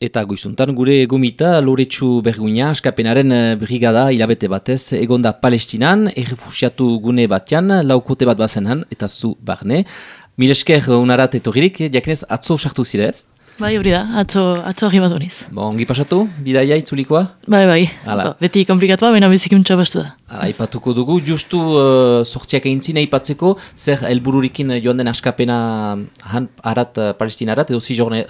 Eta goizuntan gure gomita Loretsu Berguina askapenaren brigada hilabete batez egonda Palestinan, errefusiatu gune batean, laukote bat bazenan, eta zu barne. Milesker unarat etorririk, jakinez atzo sartu zirez? Bai, hori da, atzo arribatu niz. Ongi pasatu, bidaia itzulikoa? Bai. Beti komplikatua, baina bizikuntza bastu da. Aipatuko dugu, justu sortziak eintzin aipatzeko, zer helbururikin joan den askapena arat palestinarat, edo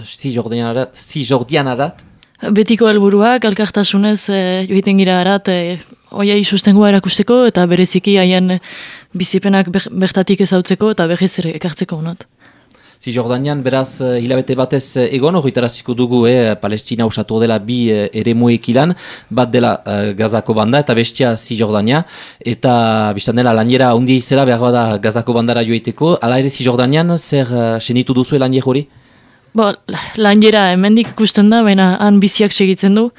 Zisjordianarat? Betiko helburuak, elkartasunez joiten gira arat, oiai sustengoa erakusteko, eta bereziki haien bizipenak bertatik ezautzeko, eta berriz ere ekartzeko honat. Zisjordanian beraz hilabete batez egon, horretaraziko dugu Palestina usatu dela bi eremuek ilan, bat dela Gazako banda eta bestia Zisjordania, eta biztan dela lanjera handia izela behar bada Gazako bandara joiteko, ala ere Zisjordanian zer senitu duzu lanjer hori? Lanjera hemendik ikusten da, baina han biziak segitzen du,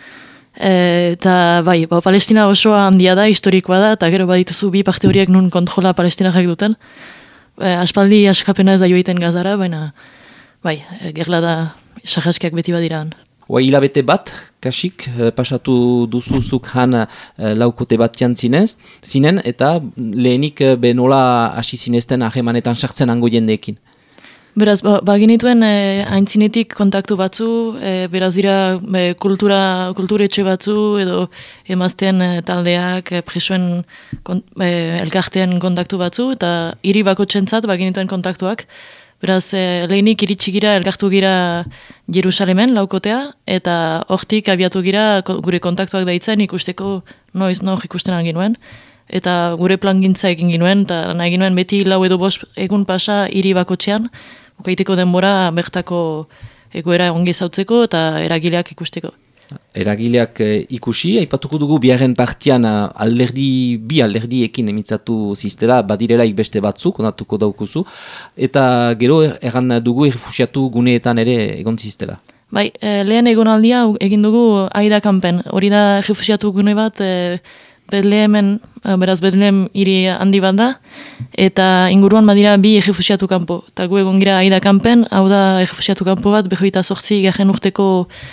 eta bai, Palestina osoa handia da, historikoa da, eta gero badituzu bi parte horiek nun kontrola Palestinarrak duten. Aspaldi askapena ez da joiten Gazara, baina bai, gerla da sahaskiak beti badiran. Hilabete bat, kasik, pasatu duzuzuk han laukote bat zinen, eta lehenik benola hasi zinezten ahemanetan sartzen hango jendeekin. Beraz, baginituen haintzinetik kontaktu batzu, beraz dira kulturetxe batzu, edo emazten taldeak, presoen elkartean kontaktu batzu, eta hiri bakotxentzat baginituen kontaktuak. Beraz, lehenik iritsi gira, elkartu gira Jerusalemen laukotea, eta hortik abiatu gira gure kontaktuak daitzen ikusteko noiz ikusten ginuen. Eta gure plangintza egin ginuen, eta nahi ginuen beti 4 edo 5 egun pasa hiri bakotxean, ukaiteko denbora bertako egoera ongi zautzeko eta eragileak ikusteko. Eragileak ikusi, aipatuko dugu biaren partian bi alderdiekin emitzatu ziztela, badirelaik beste batzuk, onatuko daukuzu, eta gero erran dugu errefusiatu guneetan ere egon ziztela. Bai, lehen egonaldia egin dugu Aida kanpen, hori da errefusiatu gune bat, Betlehemen, beraz Betlehem hiri handi bat da, eta inguruan badira bi errefusiatu kanpo. Eta gu egon gira Aida kanpen, hau da errefusiatu kanpo bat, 28 garren urteko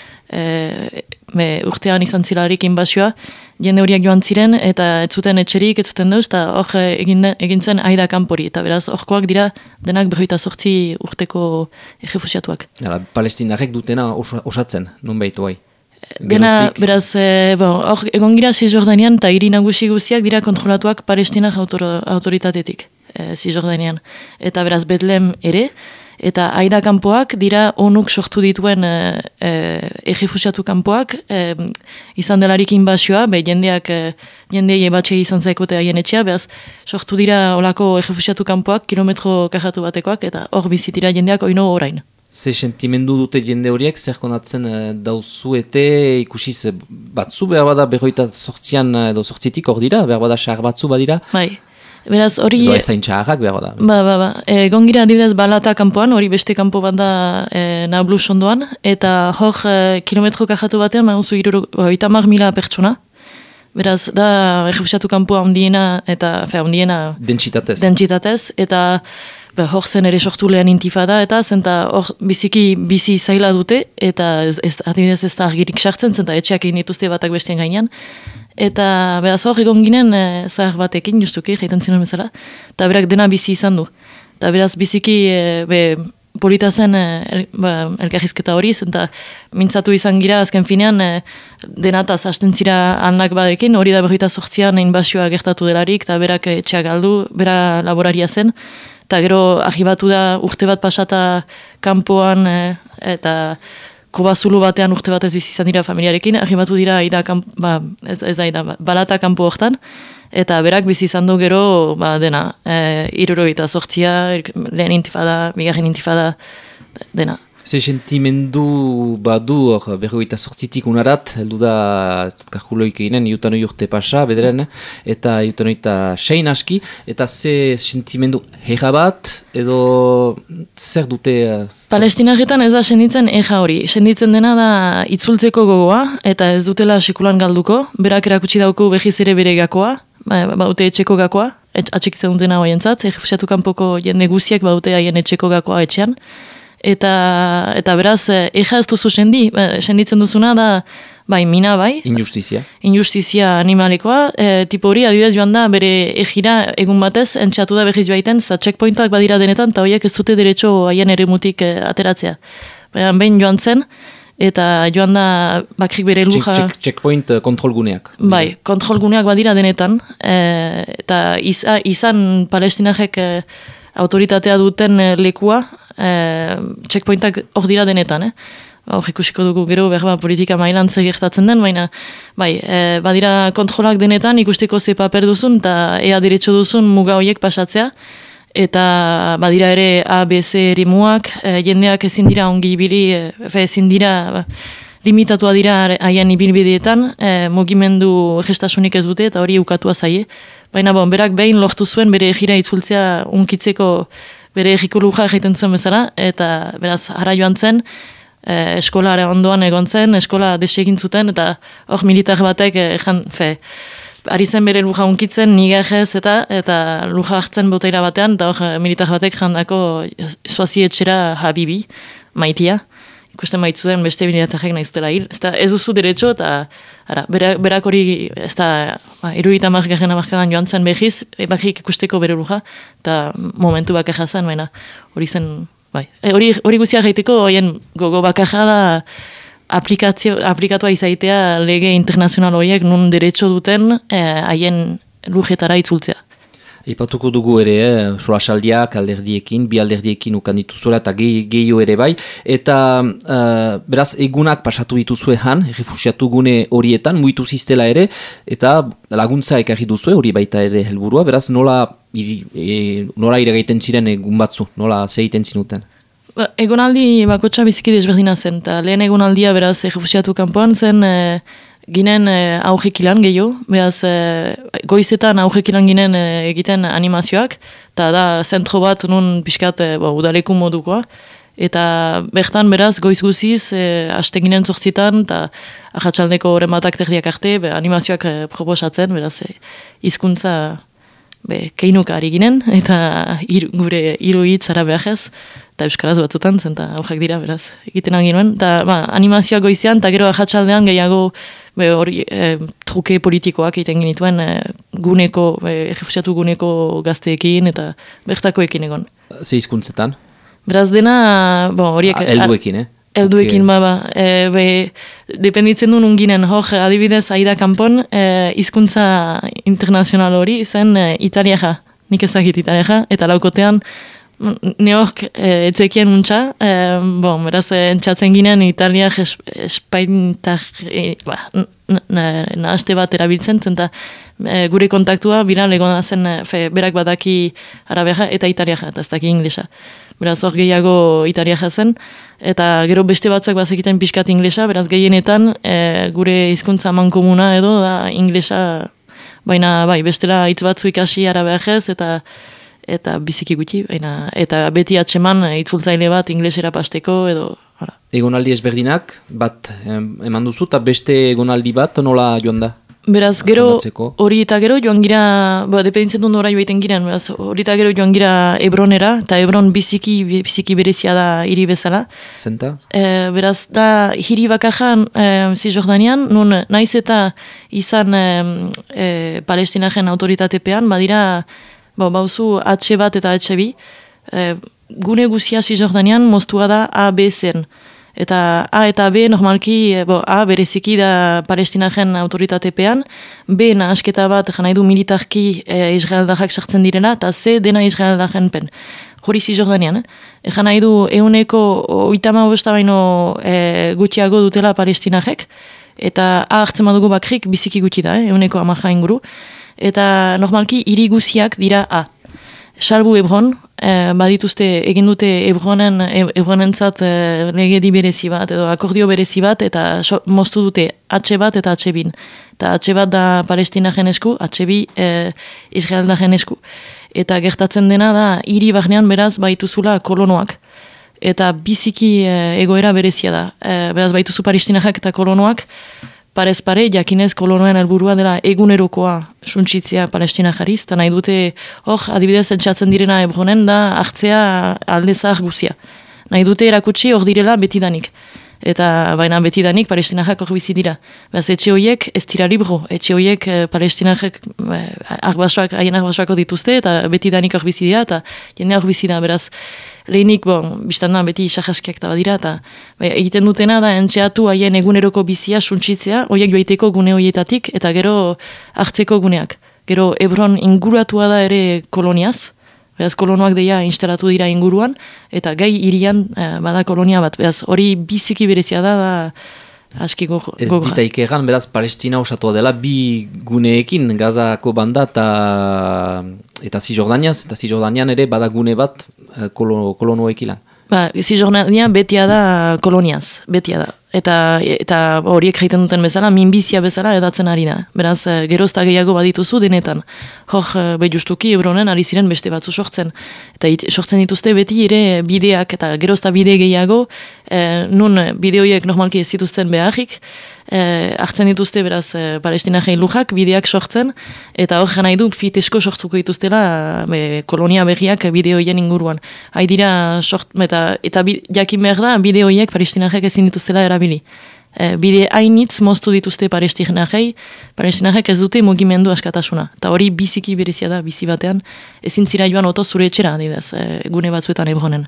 urtean izan zilarik inbazioa, jende horiak joan ziren, eta ez zuten etxerik, ez zuten deuz, eta hor egin zen Aida kanpori, eta beraz horkoak dira denak 28 urteko errefusiatuak. Palestinarrek dutena osatzen, nun behitu bai? Dena, beraz, hor egon gira Zisjordanian eta hiri nagusi guztiak dira kontrolatuak Palestinar autoritatetik Zisjordanian. Eta beraz Betlehem ere, eta Aida kanpoak dira onuk sortu dituen errefusiatu kanpoak, izan delarik inbazioa, jendei ebatxe izan zaikote haien etxea, beraz sortu dira olako errefusiatu kanpoak, kilometro kajatu batekoak, eta hor bizitira jendeak oino orain. Ze sentimendu dute jende horiek, zer konatzen dauzuete, ikusiz batzu behar bada 28an edo 8tik hor dira, behar bada xar batzu badira? Bai, beraz hori... Edo ezain txarrak behar bada? Ba. Gongira adibidez Balata kanpoan, hori beste kanpo bat da Nablus ondoan, eta hor kilometro kajatu batean, mahuzu 30.000 pertsona. Beraz, da errefusiatu kanpoa ondiena, eta ondiena... Dentsitatez, eta... hor zen ere sortu lehen intifada, eta zenta hor bizi zaila dute, eta adibidez ez da argirik sartzen, zenta etxeak egin dituzte batak bestien gainean. Eta beraz hor egon ginen zahar batekin, justuki, jaiten zinuen bezala, eta berak dena bizi izan du. Eta beraz biziki polita zen elkarrizketa hori, zenta mintzatu izan gira azken finean denataz hasten zira alnak badekin, hori da 28an inbazioa gertatu delarik, eta berak etxeak galdu, bera laboraria zen, eta gero ahibatu da urte bat pasata kanpoan eta kobazulu batean urte bat ez bizizan dira familiarekin, ahibatu dira Balata kanpo hortan, eta berak bizizan du gero dena, 78a, lehen intifada, bigarren intifada, dena. Ze sentimendu badu hor 28tik unarat, heldu da kalkuloik eginen, 1 urte pasa, bederen, eta 6 aski, eta ze sentimendu herra bat, edo zer dute... Palestinarretan ez da senditzen hori. Senditzen dena da itzultzeko gogoa, eta ez dutela sekulan galduko, berak erakutsi dauku behiz ere bere gakoa, baute etxeko gakoa, atxikitzen dutena hoientzat, errefusiatu kanpoko jende guziak baute haien etxeko gakoa etxean, eta beraz, eja ez duzu senditzen duzuna da, bai, mina bai. Injustizia animalekoa. Tipo hori, adibidez joan da, bere ejira egun batez, entxatu da behiz baiten, eta checkpointak badira denetan, eta horiek ez dute derecho haien eremutik ateratzea. Behin joan zen, eta joan da bakrik bere luja... Checkpoint kontrolguneak. Bai, kontrolguneak badira denetan, eta izan palestinajek autoritatea duten lekua, checkpointak hor dira denetan, hor ikusiko dugu gero berba politika mailan gertatzen den, baina bai, badira kontrolak denetan ikusteko ze paper duzun, eta ea diretso duzun muga horiek pasatzea, eta badira ere A, B, C erimuak, jendeak ezin dira ongi ibili, ezin dira limitatua dira haien ibilbideetan, mugimendu gestasunik ez dute, eta hori ukatua zaie. Baina berak behin lortu zuen bere egira itzultzea unkitzeko bere egiko luja egiten zuen bezala, eta beraz hara joan zen, eskolara ondoan egon zen, eskola desegin zuten, eta hor militar batek ari zen bere luja unkitzen, nigajez eta luja hartzen boteira batean, eta hor militar batek jandako zoazi etxera Habibi, maitia, ikusten baitzuten beste militarrek nahiztela hil. Ez duzu derecho, eta berak hori, ez da, irurita margarren amarkadan joan zen behiz, bakik ikusteko bere luja, eta momentu bakarra zen, baina hori zen, bai. Hori guzia gaiteko, hoien gogo bakarra da, aplikatua izaitea lege internazional horiek nun derecho duten haien lujetara itzultzea. Ipatuko dugu ere, solasaldiak alderdiekin, bi alderdiekin ukan dituzuela eta gehiago ere bai. Eta beraz egunak pasatu dituzue han, refusiatu gune horietan, muitu ziztela ere, eta laguntza ekarri duzue, hori baita ere helburua. Beraz nola iragaiten ziren egun batzu, nola zeiten zinuten? Egonaldi bakotxa biziki desberdina zen, eta lehen egonaldia beraz refusiatu kanpoan zen ginen augekilan gehiago, beraz goizetan augekilan ginen egiten animazioak, eta da zentro bat nun pixkat udaleku modukoa, eta bertan beraz goiz guziz haste ginen zortzitan, eta ahatsaldeko horren batak terdiak arte, animazioak proposatzen, beraz hizkuntza keinuka ari ginen, eta gure hiru hitz arabeajez, eta euskaraz batzutan, zenta aujak dira, beraz, egiten anginuen. Eta animazioa goizean, eta gero ahatsaldean gehiago truke politikoak egiten genituen guneko, refusiatu guneko gazteekin, eta bertakoekin egon. Ze hizkuntzetan? Beraz dena, horiek... Helduekin, Helduekin, dependitzen duen unginen, adibidez, Aida Kanpon, hizkuntza internazional hori zen italiaja, nik ezagit italiaja, eta laukotean, neok etzekien untxa, beraz, entxatzen ginen italiak espaintak, nahaste bat erabiltzen, zenta gure kontaktua, bira, legona zen, berak badaki arabeja eta italiaja, eta ez daki inglesa. Beraz, hor gehiago italiaja zen, eta gero beste batzuak bazekiten pixkat inglesa, beraz gehienetan gure hizkuntza mankomuna edo da inglesa, baina bestela hitz batzu ikasi arabeajez, eta biziki gutxi, eta beti atseman itzultzaile bat inglesera pasteko edo... Egonaldi ezberdinak, bat eman duzu, eta beste egonaldi bat nola joan da? Beraz, gero, hori eta gero joan gira, dependitzen dut nora joaiten giren, beraz, hori eta gero joan gira Hebronera, eta Hebron biziki berezia da hiri bezala. Zenta? Beraz, da hiri bakarran Cisjordanian, nun naiz eta izan palestinaren autoritatepean, badira, bauzu H bat eta H2, gune guzia Cisjordanian moztua da A, B zen. Eta A eta B normalki, A bereziki da palestinaren autoritatepean, B nahasketa bat nahi du militarki Israeldarrak sartzen direna, eta C dena Israeldarren pen. Hori Cisjordanian, nahi du euneko 35 baino gutxiago dutela palestinarek, eta A hartzen badugu bakrik biziki gutxi da, euneko 10 inguru, eta normalki hiri guziak dira A. Salbu Hebron, badituzte egin dute Hebronentzat legedi berezi bat edo akordio berezi bat eta moztu dute H bat eta H2. Eta H bat da palestinaren esku, H2 Israeldaren esku. Eta gertatzen dena da hiri barnean beraz baituzula kolonoak. Eta biziki egoera berezia da. Beraz baituzu palestinarrak eta kolonoak, parez pare, jakinez kolonoen helburua dela egunerokoa suntsitzea Palestina jarriz, eta nahi dute, adibidez, entxatzen direna Hebronen da hartzea alde zahar guzia. Nahi dute erakutsi hor direla betidanik. Eta baina betidanik palestinajak hor bizi dira. Beraz, etxe horiek ez dira libro. Etxe horiek palestinajak haien arbasoako dituzte eta betidanik hor bizi dira eta jendea hor bizi da. Beraz, lehenik, biztan da, beti sahaskiak eta badira eta egiten dutena da entxeatu haien eguneroko bizia suntsitzea, horiek joaiteko gune horietatik eta gero hartzeko guneak. Gero Hebron inguratua da ere koloniaz. Beraz, kolonoak deia instalatu dira inguruan, eta gai hirian bada kolonia bat. Beraz, hori biziki berezia da aski gogoa. Ez ditaik egan, beraz, Palestina osatua dela bi guneekin, Gazako banda eta Zizjordaniaz, eta Zizjordanian ere bada gune bat kolonoekilan. Zizjordania betia da koloniaz, betia da. Eta horiek jaiten duten bezala, minbizia bezala edatzen ari da. Beraz, gerozta gehiago badituzu denetan. Hor, justuki Hebronen ari ziren beste batzu sortzen. Eta sortzen dituzte beti ere bideak eta gerozta bide gehiago, nun bideoiek normalki ez zituzten beharrik, hartzen dituzte beraz palestinajei lujak, bideak sortzen, eta hor nahi du fitesko sortuko dituztela kolonia berriak bideoien inguruan. Haidira eta jakin behar da bideoiek palestinajek ezin dituztela erabili. Bide hainitz moztu dituzte palestinajei ez dute mugimendu askatasuna. Eta hori biziki berezia da, bizi batean, ezin zira joan oto zure etxera, adibidez, gune batzuetan Hebronen.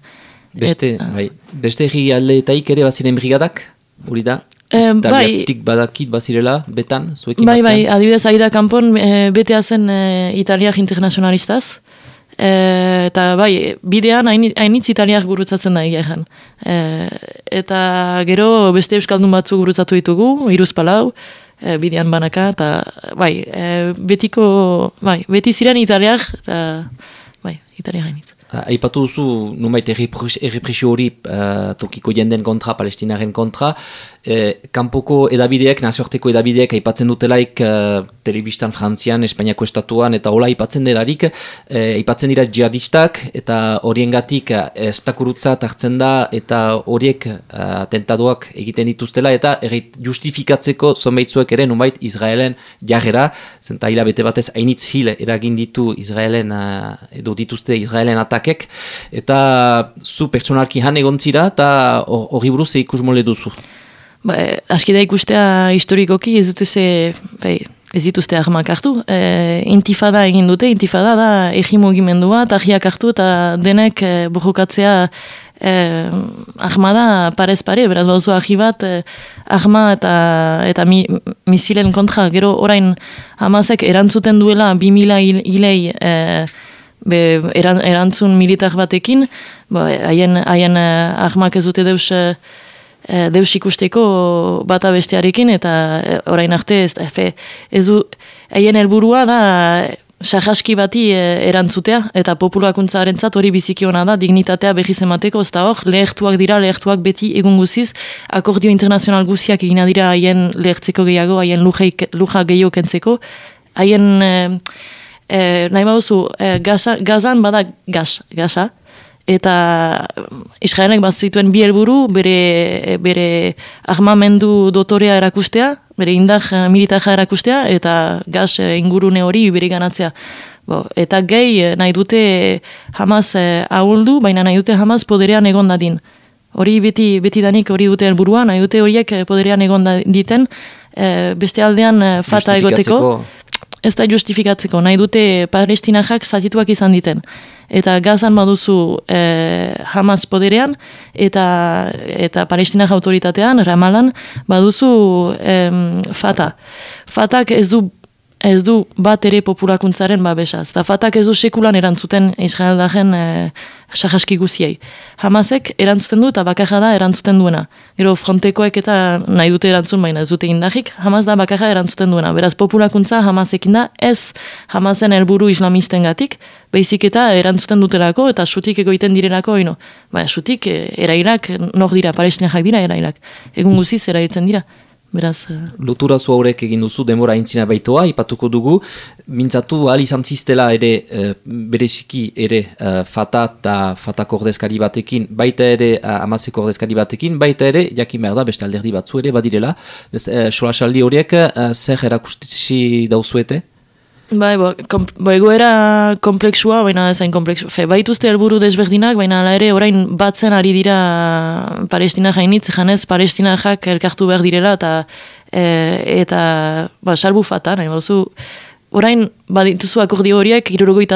Beste egi aldeetaik ere baziren brigadak, hori da? Italiatik badakit bazirela, betan, zuekin batean? Bai, adibidez, Aida Kanpon betea zen Italiak internazionalistaz, eta bidean hainitz Italiak gurutzatzen da egean. Eta gero beste euskaldun batzu gurutzatu ditugu, 3-4, bidean banaka, eta beti ziren Italiak, eta Italiak hainitz. Aipatu duzu, nunbait errepresio hori tokiko jenden kontra, palestinaren kontra, kanpoko edabideak, nazioarteko edabideak aipatzen dutelaik telebistan Frantzian, Espainiako estatuan, eta hola aipatzen delarik, aipatzen dira jihadistak, eta horiengatik estakurutzat hartzen da, eta horiek atentadoak egiten dituztela, eta justifikatzeko zonbaitzuek ere nunbait Israelen jarrera, zenta hilabete batez hainitz hil eragin ditu Israelen, edo dituzte Israelen atakek, eta zu pertsonalki han egon zira, eta hori buruz ikus mole duzu. Aski da ikustea historikoki ez dituzte armak hartu. Intifada egin dute, intifada da egimugimendua, tahiak hartu eta denek borrokatzea ahmada parez pare, beraz bauzu ahi bat ahma eta misilen kontra. Gero orain Hamasek erantzuten duela 2000 hilei erantzun militar batekin, haien ahmak ez dute deus ikusteko bata bestearekin, eta orain arte ez du, haien helburua da sahaski bati erantzutea, eta populakuntzarentzat hori biziki ona da, dignitatea behiz emateko, ez da hor, lehertuak beti egun guziz, akordio internazional guziak egina dira haien lehertzeko gehiago, haien luja gehiago kentzeko, haien nahi bauzu, Gazan bada Gaza, eta Israelek bat zituen bi helburu bere armamendu dotorea erakustea, bere indar militaja erakustea, eta Gaz ingurune hori bere ganatzea. Eta gehi nahi dute Hamas ahuldu, baina nahi dute Hamas poderean egon dadin. Hori beti danik hori dute helburua, nahi dute horiek poderean egon diten, beste aldean Fata egoteko. Ez da justifikatzeko, nahi dute palestinajak zatituak izan diten. Eta Gazan baduzu Hamas poderean, eta palestinaj autoritatean, Ramalan, baduzu Fata. Fatak ez du bat ere populakuntzaren babesaz. Eta Fatak ez du sekulan erantzuten Israeldaren sahaski guziei. Hamasek erantzuten du eta bakarra da erantzuten duena. Gero frontekoek eta nahi dute erantzun baina ez dute indahik, Hamas da bakarra erantzuten duena. Beraz populakuntza Hamasekin da ez Hamasen helburu islamisten gatik, baizik eta erantzuten dutelako eta sutik egoiten direlako oino. Sutik erailak nor dira, palestinajak dira erailak. Egun guziz erailtzen dira. Beraz, lotura zu haurek egin duzu, denbora aintzina baitoa, ipatuko dugu, mintzatu ahal izan ziztela ere, bereziki ere Fata eta Fatako ordezkari batekin, baita ere Hamaseko ordezkari batekin, baita ere, jakin behar da, beste alderdi batzu ere, badirela, solasaldi horiek, zer erakustitzi dauzuete? Bai, egoera komplexua, baina ezain komplexua. Baituzte helburu desberdinak, baina ala ere orain batzen ari dira Palestina jainitz, janez Palestina jak elkartu behar direla, eta salbu fata, nahi bauzu, orain badituzu akordio horiek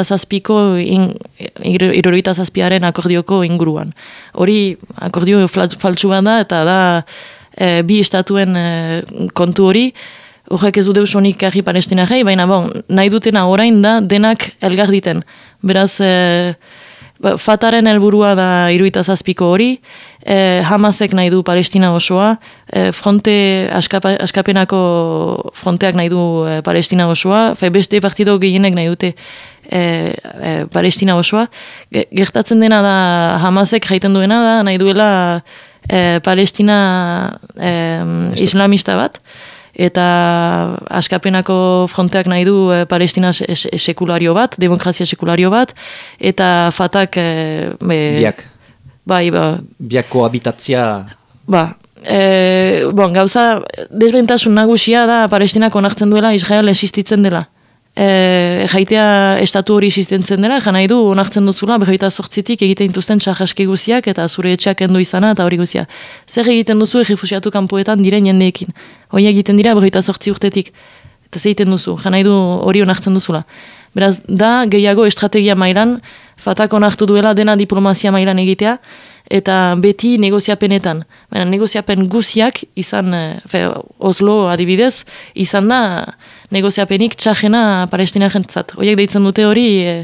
77aren akordioko inguruan. Hori akordio faltsu bat da, eta da bi estatuen kontu hori, horrek ez du deusonik karri palestinarrei, baina nahi dutena orain da denak elgar diten. Beraz, fataren helburua da 77ko hori, Hamasek nahi du Palestina osoa, fronte askapenako fronteak nahi du Palestina osoa, beste partido gehienek nahi dute Palestina osoa. Gertatzen dena da Hamasek jaiten duena da, nahi duela Palestina islamista bat, eta askapenako fronteak nahi du Palestina sekulario bat, demokrazia sekulario bat, eta fatak... Biak. Bai, biak kohabitatzia... Gauza, desbentasun nagusia da Palestinak onartzen duela Israel existitzen dela. Jaitea estatu hori existentzen dela, nahi du onartzen duzula, 28tik egiten dituzten txarraski guziak, eta zure etxeak endu izana, eta hori guzia. Zer egiten duzu errefusiatu kanpoetan diren jendeekin? Hoi egiten dira 28 urtetik. Eta zer egiten duzu, nahi du hori onartzen duzula. Beraz, da gehiago estrategia mailan, fatak onartu duela dena diplomazia mailan egitea, eta beti negoziapenetan. Baina negoziapen guziak izan, Oslo adibidez, izan da negoziapenik txajena Palestina jentzat. Horiek deitzen dute hori,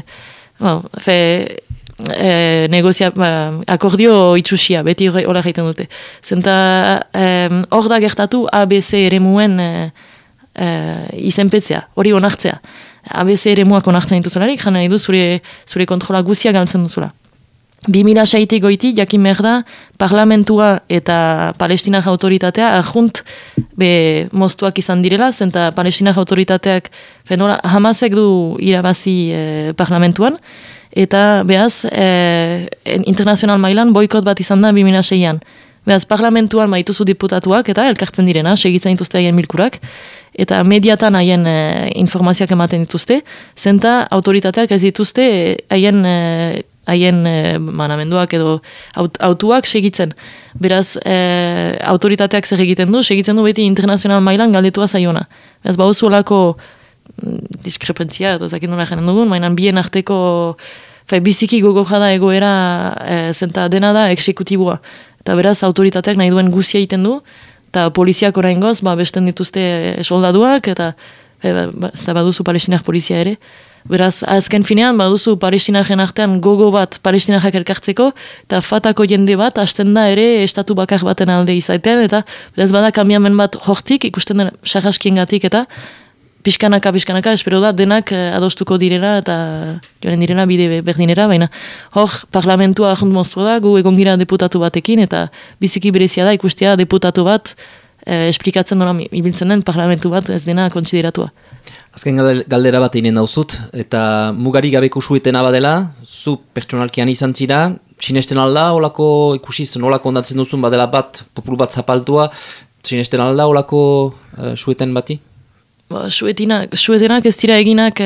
akordio itxusia, beti hola egiten dute. Zenta hor da gertatu ABC eremuen izenpetzea, hori onartzea. ABC eremuak onartzen dituzularik, jana nahi du zure kontrola guzia galtzen duzula. 2006-tik goiti, jakin behar da, parlamentua eta Palestinak autoritatea arjunt moztuak izan direla, zenta Palestinak autoritateak Hamasek du irabazi parlamentuan, eta behaz, internazional mailan boikot bat izan da 2006an. Behaz, parlamentuan maituzu diputatuak eta elkartzen direna, segitzen dituzte haien milkurak, eta mediatan haien informazioak ematen dituzte, zenta autoritateak ez dituzte haien manamenduak edo autuak segitzen. Beraz, autoritateak zer egiten du, segitzen du beti internazional mailan galdetua zaiona. Beraz, bauzu olako diskrepentzia, edo zakin nola jenen dugun, mainan bien arteko biziki gogoja da egoera zenta dena da eksekutibua. Eta beraz, autoritateak nahi duen guzia egiten du, eta poliziak oraingoz, besten dituzte soldaduak, eta baduzu palestinak polizia ere. Beraz, azken finean, baduzu palestinaken artean gogo bat palestinakak elkartzeko, eta fatako jende bat, hasten da ere estatu bakar baten alde izaiten, eta beraz bada kambiamen bat hortik, ikusten den sarraskiengatik, eta pixkanaka, espero da, denak adostuko direla, eta joaren direla bide berdinera, baina hor, parlamentua ahont moztua da, gu egon gira deputatu batekin, eta biziki berezia da, ikustea deputatu bat, esplikatzen nola ibiltzen den parlamentu bat ez dena kontsideratua. Azken galdera bat eginen dauzut, eta mugari gabeko suetena badela, zu pertsonalkian izan zira, sinesten alda, olako ikusiz nolako ondatzen duzun badela bat, populu bat zapaltua, sinesten alda, olako sueten bati? Suetenak ez dira eginak,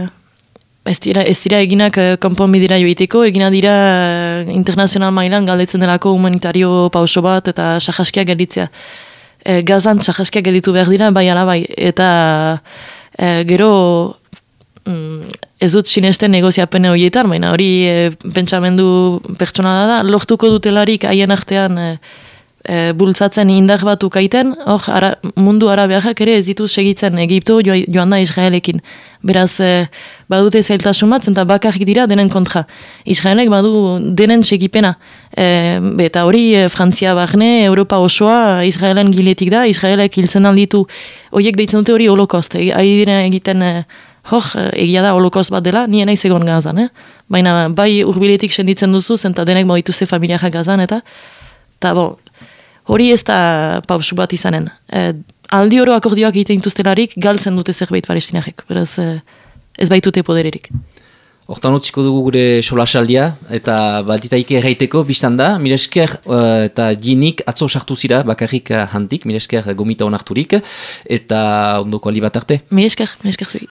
konponbidera joiteko, egina dira internazional mailan galdetzen delako humanitario pauso bat eta sahaskiak gelditzea. Gazan sahaskiak gelditu behar dira, bai ala bai, eta gero ez dut sinesten negoziapen horietan, baina hori pentsamendu pertsonala da, lortuko dutelarik haien artean bultzatzen indar bat ukaiten, hor mundu arabiak ere ez ditu segitzen Egipto joan da Israelekin. Beraz, badute zailtasun bat, eta bakarrik dira denen kontra. Israelek badu denen segipena. Eta hori Frantzia barne, Europa osoa, Israelen giletik da, Israelek hiltzen alditu, horiek deitzen dute hori holokost. Ari diren egiten, egia da holokost bat dela, nien naiz egon Gazan. Baina bai urbiletik senditzen duzu, eta denek badituzte familiak Gazan, eta hori ez da pausu bat izanen. Aldi oro akordioak egiten dituztelarik galtzen dute zerbait palestinarek. Beraz, ez baitute podererik. Hortan utziko dugu gure solasaldia, eta balditaike erraiteko biztan da, milesker eta jinik atzo sartu zira, bakarrik handik, milesker gomita onarturik, eta ondoko ali bat arte. Milesker zui.